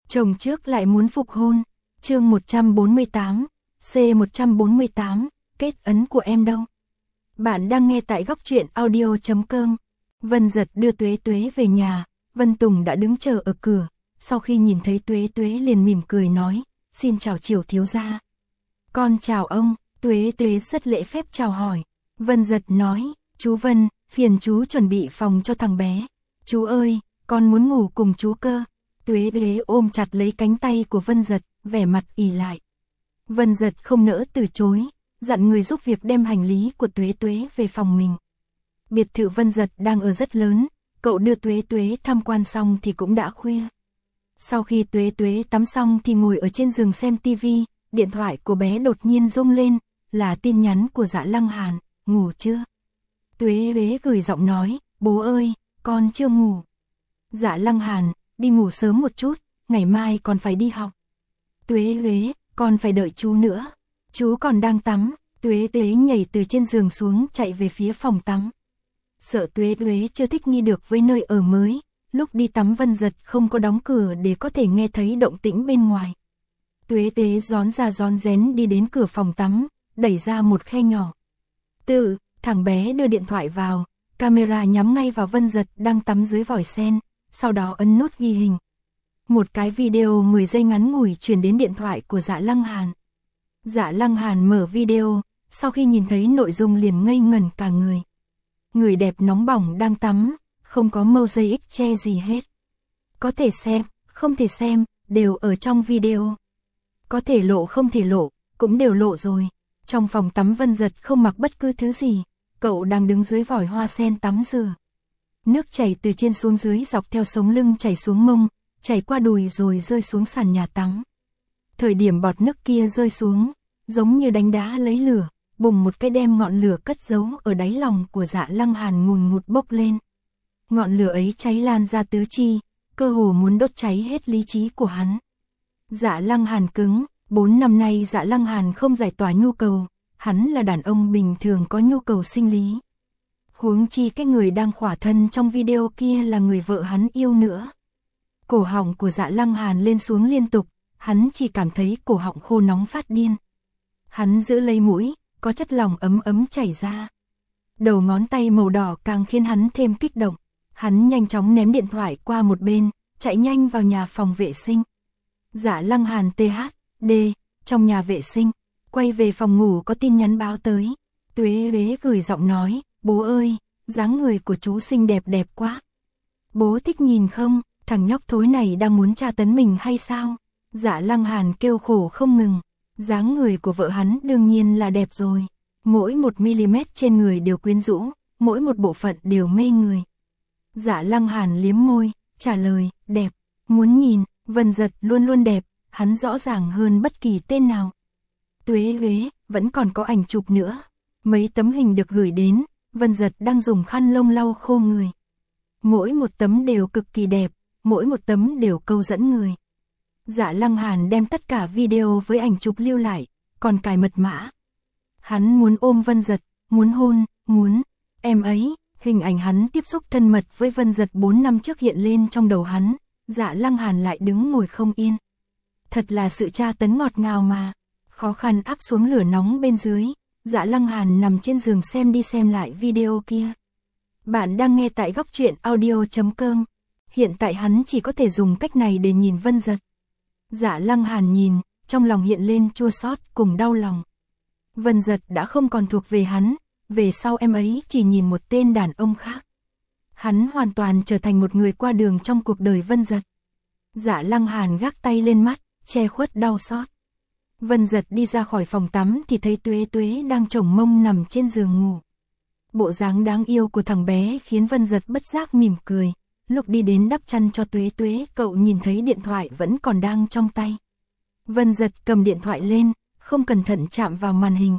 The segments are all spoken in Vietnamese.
Chồng trước lại muốn phục hôn. Chương 148, C148, kết ấn của em đâu? Bạn đang nghe tại góc truyện audio.com. Vân Giật đưa Tuế Tuế về nhà, Vân Tùng đã đứng chờ ở cửa, sau khi nhìn thấy Tuế Tuế liền mỉm cười nói, xin chào Triều thiếu gia. Con chào ông. Tuế Tuế rất lễ phép chào hỏi. Vân Giật nói, chú Vân, phiền chú chuẩn bị phòng cho thằng bé. Chú ơi, con muốn ngủ cùng chú cơ. Tuế Tuế ôm chặt lấy cánh tay của Vân Giật, vẻ mặt ỉ lại. Vân Giật không nỡ từ chối, dặn người giúp việc đem hành lý của Tuế Tuế về phòng mình. Biệt thự Vân Giật đang ở rất lớn, cậu đưa Tuế Tuế tham quan xong thì cũng đã khuya. Sau khi Tuế Tuế tắm xong thì ngồi ở trên giường xem tivi, điện thoại của bé đột nhiên rung lên, là tin nhắn của Dạ Lăng Hàn, ngủ chưa? Tuế Tuế gửi giọng nói, bố ơi, con chưa ngủ. Dạ Lăng Hàn, đi ngủ sớm một chút, ngày mai còn phải đi học. Tuế Tuế, con phải đợi chú nữa. Chú còn đang tắm. Tuế Tuế nhảy từ trên giường xuống chạy về phía phòng tắm. Sợ Tuế Tuế chưa thích nghi được với nơi ở mới, lúc đi tắm Vân Giật không có đóng cửa để có thể nghe thấy động tĩnh bên ngoài. Tuế Tuế rón ra rón rén đi đến cửa phòng tắm, đẩy ra một khe nhỏ. Thằng bé đưa điện thoại vào, camera nhắm ngay vào Vân Giật đang tắm dưới vòi sen, sau đó ấn nút ghi hình. Một cái video 10 giây ngắn ngủi truyền đến điện thoại của Dạ Lăng Hàn. Dạ Lăng Hàn mở video, sau khi nhìn thấy nội dung liền ngây ngẩn cả người. Người đẹp nóng bỏng đang tắm, không có mosaic che gì hết. Có thể xem, không thể xem, đều ở trong video. Có thể lộ không thể lộ, cũng đều lộ rồi. Trong phòng tắm Vân Giật không mặc bất cứ thứ gì, cậu đang đứng dưới vòi hoa sen tắm rửa. Nước chảy từ trên xuống dưới dọc theo sống lưng chảy xuống mông, chảy qua đùi rồi rơi xuống sàn nhà tắm. Thời điểm bọt nước kia rơi xuống, giống như đánh đá lấy lửa, bùng một cái đem ngọn lửa cất giấu ở đáy lòng của Dạ Lăng Hàn ngùn ngụt bốc lên. Ngọn lửa ấy cháy lan ra tứ chi, cơ hồ muốn đốt cháy hết lý trí của hắn. Dạ Lăng Hàn cứng, 4 năm nay Dạ Lăng Hàn không giải tỏa nhu cầu, hắn là đàn ông bình thường có nhu cầu sinh lý. Huống chi cái người đang khỏa thân trong video kia là người vợ hắn yêu nữa. Cổ họng của Dạ Lăng Hàn lên xuống liên tục, hắn chỉ cảm thấy cổ họng khô nóng phát điên. Hắn giữ lấy mũi, có chất lỏng ấm ấm chảy ra. Đầu ngón tay màu đỏ càng khiến hắn thêm kích động. Hắn nhanh chóng ném điện thoại qua một bên, chạy nhanh vào nhà phòng vệ sinh. Dạ Lăng Hàn THD, trong nhà vệ sinh, quay về phòng ngủ có tin nhắn báo tới. Tuế Tuế gửi giọng nói, bố ơi, dáng người của chú xinh đẹp đẹp quá. Bố thích nhìn không, thằng nhóc thối này đang muốn tra tấn mình hay sao? Dạ Lăng Hàn kêu khổ không ngừng. Dáng người của vợ hắn đương nhiên là đẹp rồi. Mỗi 1mm trên người đều quyến rũ, mỗi một bộ phận đều mê người. Dạ Lăng Hàn liếm môi, trả lời, đẹp. Muốn nhìn, Vân Giật luôn luôn đẹp, hắn rõ ràng hơn bất kỳ tên nào. Tuế Tuế, vẫn còn có ảnh chụp nữa. Mấy tấm hình được gửi đến, Vân Giật đang dùng khăn lông lau khô người. Mỗi một tấm đều cực kỳ đẹp, mỗi một tấm đều câu dẫn người. Dạ Lăng Hàn đem tất cả video với ảnh chụp lưu lại, còn cài mật mã. Hắn muốn ôm Vân Giật, muốn hôn, muốn em ấy. Hình ảnh hắn tiếp xúc thân mật với Vân Giật 4 năm trước hiện lên trong đầu hắn. Dạ Lăng Hàn lại đứng ngồi không yên. Thật là sự tra tấn ngọt ngào mà. Khó khăn áp xuống lửa nóng bên dưới. Dạ Lăng Hàn nằm trên giường xem đi xem lại video kia. Bạn đang nghe tại góc truyện audio.com. Hiện tại hắn chỉ có thể dùng cách này để nhìn Vân Giật. Dạ Lăng Hàn nhìn, trong lòng hiện lên chua xót cùng đau lòng. Vân Giật đã không còn thuộc về hắn, về sau em ấy chỉ nhìn một tên đàn ông khác. Hắn hoàn toàn trở thành một người qua đường trong cuộc đời Vân Giật. Dạ Lăng Hàn gác tay lên mắt, che khuất đau xót. Vân Giật đi ra khỏi phòng tắm thì thấy Tuế Tuế đang chồng mông nằm trên giường ngủ. Bộ dáng đáng yêu của thằng bé khiến Vân Giật bất giác mỉm cười. Lúc đi đến đắp chăn cho Tuế Tuế, cậu nhìn thấy điện thoại vẫn còn đang trong tay. Vân Giật cầm điện thoại lên, không cẩn thận chạm vào màn hình.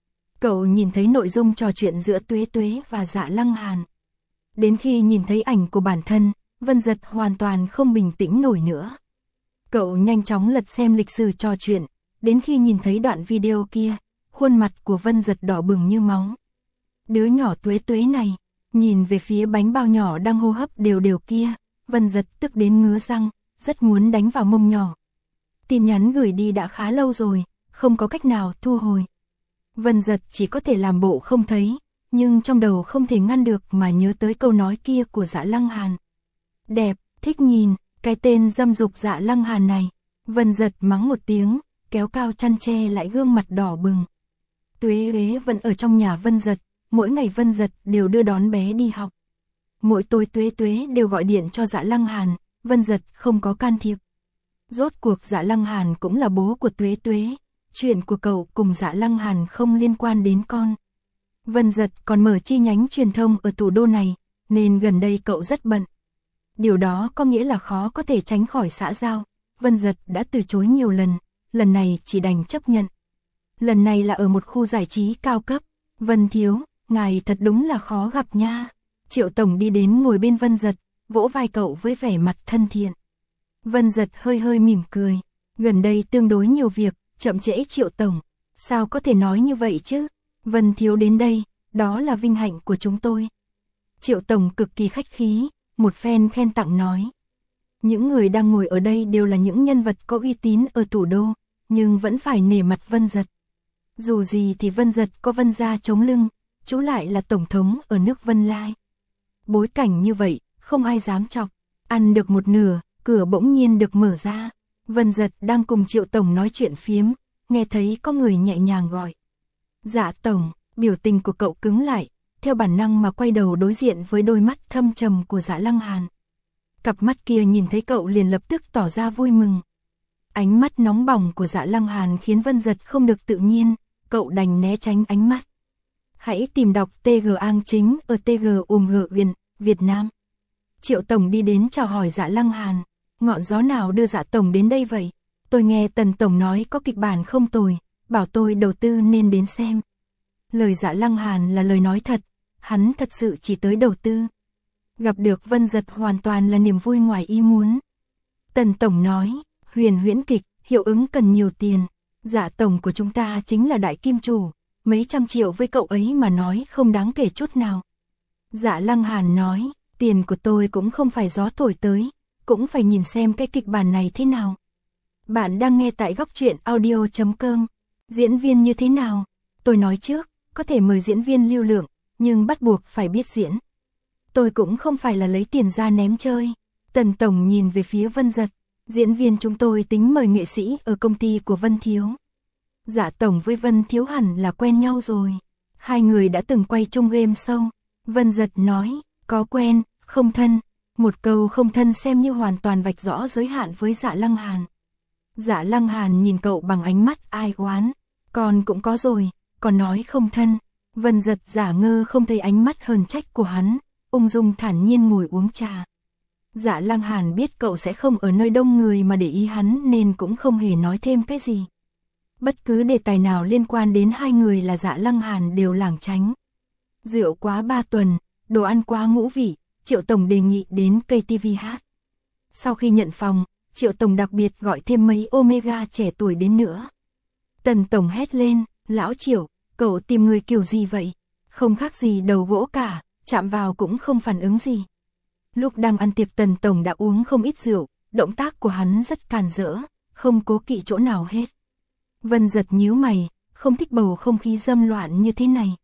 Cậu nhìn thấy nội dung trò chuyện giữa Tuế Tuế và Dạ Lăng Hàn. Đến khi nhìn thấy ảnh của bản thân, Vân Giật hoàn toàn không bình tĩnh nổi nữa. Cậu nhanh chóng lật xem lịch sử trò chuyện, đến khi nhìn thấy đoạn video kia, khuôn mặt của Vân Giật đỏ bừng như máu. Đứa nhỏ Tuế Tuế này, nhìn về phía bánh bao nhỏ đang hô hấp đều đều kia, Vân Giật tức đến ngứa răng, rất muốn đánh vào mông nhỏ. Tin nhắn gửi đi đã khá lâu rồi, không có cách nào thu hồi. Vân Giật chỉ có thể làm bộ không thấy, nhưng trong đầu không thể ngăn được mà nhớ tới câu nói kia của Dạ Lăng Hàn. Đẹp, thích nhìn, cái tên dâm dục Dạ Lăng Hàn này. Vân Giật mắng một tiếng, kéo cao chăn che lại gương mặt đỏ bừng. Tuế Uế vẫn ở trong nhà Vân Giật, mỗi ngày Vân Giật đều đưa đón bé đi học. Mỗi tối Tuế Tuế đều gọi điện cho Dạ Lăng Hàn, Vân Giật không có can thiệp. Rốt cuộc Dạ Lăng Hàn cũng là bố của Tuế Tuế, chuyện của cậu cùng Dạ Lăng Hàn không liên quan đến con. Vân Giật còn mở chi nhánh truyền thông ở thủ đô này, nên gần đây cậu rất bận. Điều đó có nghĩa là khó có thể tránh khỏi xã giao. Vân Giật đã từ chối nhiều lần này chỉ đành chấp nhận. Lần này là ở một khu giải trí cao cấp. Vân thiếu, ngài thật đúng là khó gặp nha. Triệu Tổng đi đến ngồi bên Vân Giật, vỗ vai cậu với vẻ mặt thân thiện. Vân Giật hơi hơi mỉm cười. Gần đây tương đối nhiều việc, chậm trễ Triệu Tổng. Sao có thể nói như vậy chứ? Vân thiếu đến đây, đó là vinh hạnh của chúng tôi. Triệu Tổng cực kỳ khách khí, một phen khen tặng nói. Những người đang ngồi ở đây đều là những nhân vật có uy tín ở thủ đô, nhưng vẫn phải nể mặt Vân Giật. Dù gì thì Vân Giật có Vân gia chống lưng, chú lại là tổng thống ở nước Vân Lai. Bối cảnh như vậy, không ai dám chọc. Ăn được một nửa, cửa bỗng nhiên được mở ra. Vân Giật đang cùng Triệu Tổng nói chuyện phiếm, nghe thấy có người nhẹ nhàng gọi. Dạ Tổng, biểu tình của cậu cứng lại, theo bản năng mà quay đầu đối diện với đôi mắt thâm trầm của Dạ Lăng Hàn. Cặp mắt kia nhìn thấy cậu liền lập tức tỏ ra vui mừng. Ánh mắt nóng bỏng của Dạ Lăng Hàn khiến Vân Giật không được tự nhiên, cậu đành né tránh ánh mắt. Hãy tìm đọc TG Ang Chính ở TG Uyển, Việt Nam. Triệu Tổng đi đến chào hỏi Dạ Lăng Hàn. Ngọn gió nào đưa Dạ Tổng đến đây vậy? Tôi nghe Tần Tổng nói có kịch bản không tồi, bảo tôi đầu tư nên đến xem. Lời Dạ Lăng Hàn là lời nói thật, hắn thật sự chỉ tới đầu tư. Gặp được Vân Giật hoàn toàn là niềm vui ngoài ý muốn. Tần Tổng nói, huyễn kịch, hiệu ứng cần nhiều tiền. Dạ Tổng của chúng ta chính là đại kim chủ, mấy trăm triệu với cậu ấy mà nói không đáng kể chút nào. Dạ Lăng Hàn nói, tiền của tôi cũng không phải gió thổi tới, cũng phải nhìn xem cái kịch bản này thế nào. Bạn đang nghe tại góc truyện audio.com. Diễn viên như thế nào? Tôi nói trước, có thể mời diễn viên lưu lượng, nhưng bắt buộc phải biết diễn. Tôi cũng không phải là lấy tiền ra ném chơi. Tần Tổng nhìn về phía Vân Giật. Diễn viên chúng tôi tính mời nghệ sĩ ở công ty của Vân Thiếu. Dạ Tổng với Vân Thiếu hẳn là quen nhau rồi. Hai người đã từng quay chung game show. Vân Giật nói, có quen, không thân. Một câu không thân xem như hoàn toàn vạch rõ giới hạn với Dạ Lăng Hàn. Dạ Lăng Hàn nhìn cậu bằng ánh mắt ai oán. Còn cũng có rồi, còn nói không thân. Vân Giật giả ngơ không thấy ánh mắt hờn trách của hắn, ung dung thản nhiên ngồi uống trà. Dạ Lăng Hàn biết cậu sẽ không ở nơi đông người mà để ý hắn nên cũng không hề nói thêm cái gì. Bất cứ đề tài nào liên quan đến hai người là Dạ Lăng Hàn đều lảng tránh. Rượu quá 3 tuần, đồ ăn quá ngũ vị, Triệu Tổng đề nghị đến KTV hát. Sau khi nhận phòng, Triệu Tổng đặc biệt gọi thêm mấy Omega trẻ tuổi đến nữa. Tần Tổng hét lên, lão Triệu, cậu tìm người kiểu gì vậy? Không khác gì đầu gỗ cả, chạm vào cũng không phản ứng gì. Lúc đang ăn tiệc Tần Tổng đã uống không ít rượu, động tác của hắn rất càn rỡ, không cố kỵ chỗ nào hết. Vân Giật nhíu mày, không thích bầu không khí dâm loạn như thế này.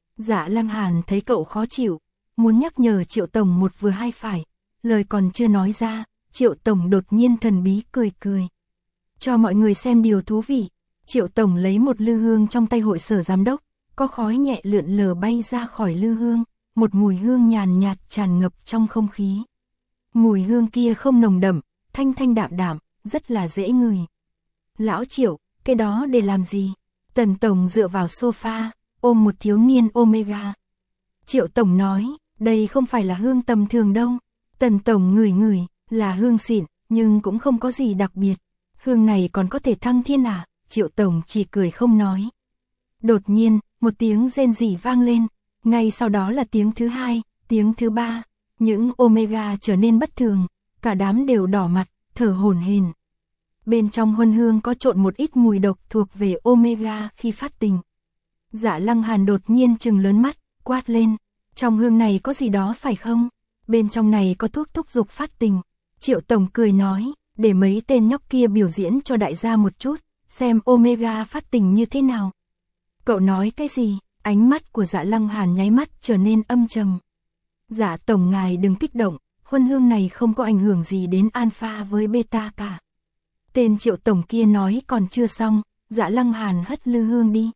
Dạ Lăng Hàn thấy cậu khó chịu, muốn nhắc nhở Triệu Tổng một vừa hai phải, lời còn chưa nói ra, Triệu Tổng đột nhiên thần bí cười cười. Cho mọi người xem điều thú vị, Triệu Tổng lấy một lư hương trong tay hội sở giám đốc, có khói nhẹ lượn lờ bay ra khỏi lư hương, một mùi hương nhàn nhạt tràn ngập trong không khí. Mùi hương kia không nồng đậm, thanh thanh đạm đạm, rất là dễ ngửi. Lão Triệu, cái đó để làm gì? Tần Tổng dựa vào sofa, ôm một thiếu niên Omega. Triệu Tổng nói, đây không phải là hương tầm thường đâu. Tần Tổng ngửi ngửi, là hương xịn, nhưng cũng không có gì đặc biệt. Hương này còn có thể thăng thiên à? Triệu Tổng chỉ cười không nói. Đột nhiên, một tiếng rên rỉ vang lên. Ngay sau đó là tiếng thứ hai, tiếng thứ ba. Những Omega trở nên bất thường, cả đám đều đỏ mặt, thở hổn hển. Bên trong huân hương có trộn một ít mùi độc thuộc về Omega khi phát tình. Dạ Lăng Hàn đột nhiên trừng lớn mắt, quát lên. Trong hương này có gì đó phải không? Bên trong này có thuốc thúc dục phát tình. Triệu Tổng cười nói, để mấy tên nhóc kia biểu diễn cho đại gia một chút, xem Omega phát tình như thế nào. Cậu nói cái gì? Ánh mắt của Dạ Lăng Hàn nháy mắt trở nên âm trầm. Dạ Tổng ngài đừng kích động, huân hương này không có ảnh hưởng gì đến alpha với beta cả. Tên Triệu Tổng kia nói còn chưa xong, Dạ Lăng Hàn hất lư hương đi.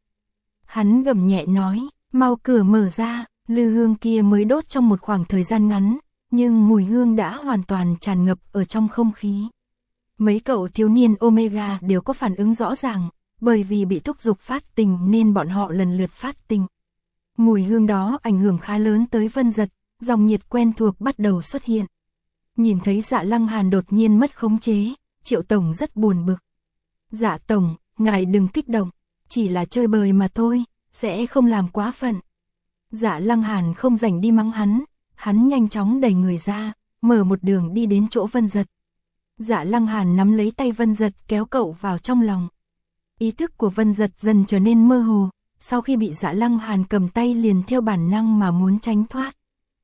Hắn gầm nhẹ nói, mau cửa mở ra, lư hương kia mới đốt trong một khoảng thời gian ngắn, nhưng mùi hương đã hoàn toàn tràn ngập ở trong không khí. Mấy cậu thiếu niên Omega đều có phản ứng rõ ràng, bởi vì bị thúc giục phát tình nên bọn họ lần lượt phát tình. Mùi hương đó ảnh hưởng khá lớn tới Vân Dật, dòng nhiệt quen thuộc bắt đầu xuất hiện. Nhìn thấy Dạ Lăng Hàn đột nhiên mất khống chế, Triệu Tổng rất buồn bực. Dạ Tổng, ngài đừng kích động, chỉ là chơi bời mà thôi, sẽ không làm quá phận. Dạ Lăng Hàn không rảnh đi mắng hắn nhanh chóng đẩy người ra, mở một đường đi đến chỗ Vân Dật. Dạ Lăng Hàn nắm lấy tay Vân Dật kéo cậu vào trong lòng. Ý thức của Vân Dật dần trở nên mơ hồ, sau khi bị Dạ Lăng Hàn cầm tay liền theo bản năng mà muốn tránh thoát.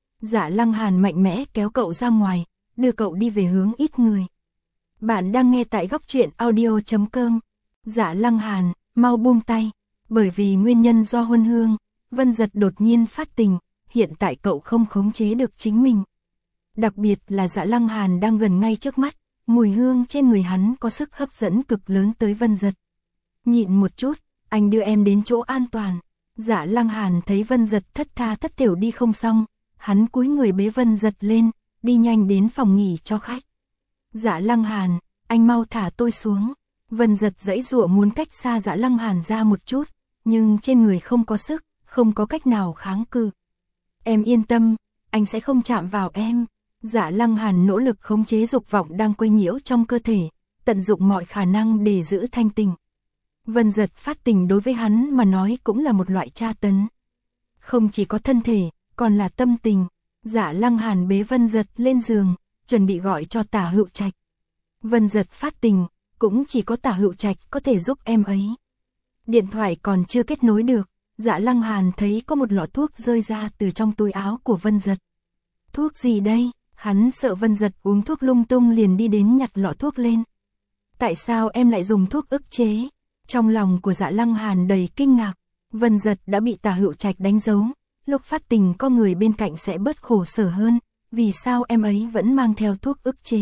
Dạ Lăng Hàn mạnh mẽ kéo cậu ra ngoài, đưa cậu đi về hướng ít người. Bạn đang nghe tại góc truyện audio.com. Dạ Lăng Hàn, mau buông tay, bởi vì nguyên nhân do huân hương, Vân Dật đột nhiên phát tình, hiện tại cậu không khống chế được chính mình. Đặc biệt là Dạ Lăng Hàn đang gần ngay trước mắt, mùi hương trên người hắn có sức hấp dẫn cực lớn tới Vân Dật. Nhịn một chút, anh đưa em đến chỗ an toàn. Dạ Lăng Hàn thấy Vân Dật thất tha thất thểu đi không xong, hắn cúi người bế Vân Dật lên, đi nhanh đến phòng nghỉ cho khách. Dạ Lăng Hàn, anh mau thả tôi xuống. Vân Dật giãy giụa muốn cách xa Dạ Lăng Hàn ra một chút, nhưng trên người không có sức, không có cách nào kháng cự. Em yên tâm, anh sẽ không chạm vào em. Dạ Lăng Hàn nỗ lực khống chế dục vọng đang quấy nhiễu trong cơ thể, tận dụng mọi khả năng để giữ thanh tình. Vân Dật phát tình đối với hắn mà nói cũng là một loại tra tấn. Không chỉ có thân thể, còn là tâm tình. Dạ Lăng Hàn bế Vân Dật lên giường, chuẩn bị gọi cho Tả Hữu Trạch. Vân Dật phát tình, cũng chỉ có Tả Hữu Trạch có thể giúp em ấy. Điện thoại còn chưa kết nối được, Dạ Lăng Hàn thấy có một lọ thuốc rơi ra từ trong túi áo của Vân Dật. Thuốc gì đây? Hắn sợ Vân Dật uống thuốc lung tung liền đi đến nhặt lọ thuốc lên. Tại sao em lại dùng thuốc ức chế? Trong lòng của Dạ Lăng Hàn đầy kinh ngạc, Vân Dật đã bị Tả Hữu Trạch đánh dấu, lúc phát tình có người bên cạnh sẽ bớt khổ sở hơn, vì sao em ấy vẫn mang theo thuốc ức chế?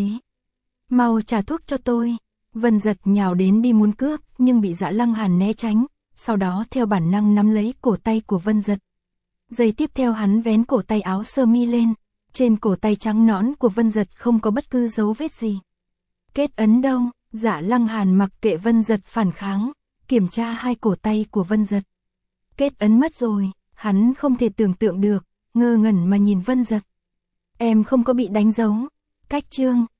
Mau trả thuốc cho tôi. Vân Dật nhào đến đi muốn cướp, nhưng bị Dạ Lăng Hàn né tránh, sau đó theo bản năng nắm lấy cổ tay của Vân Dật. Giây tiếp theo hắn vén cổ tay áo sơ mi lên, trên cổ tay trắng nõn của Vân Dật không có bất cứ dấu vết gì. Kết ấn đâu? Dạ Lăng Hàn mặc kệ Vân Dật phản kháng, kiểm tra hai cổ tay của Vân Dật. Kết ấn mất rồi, hắn không thể tưởng tượng được, ngơ ngẩn mà nhìn Vân Dật. Em không có bị đánh dấu. Cách chương,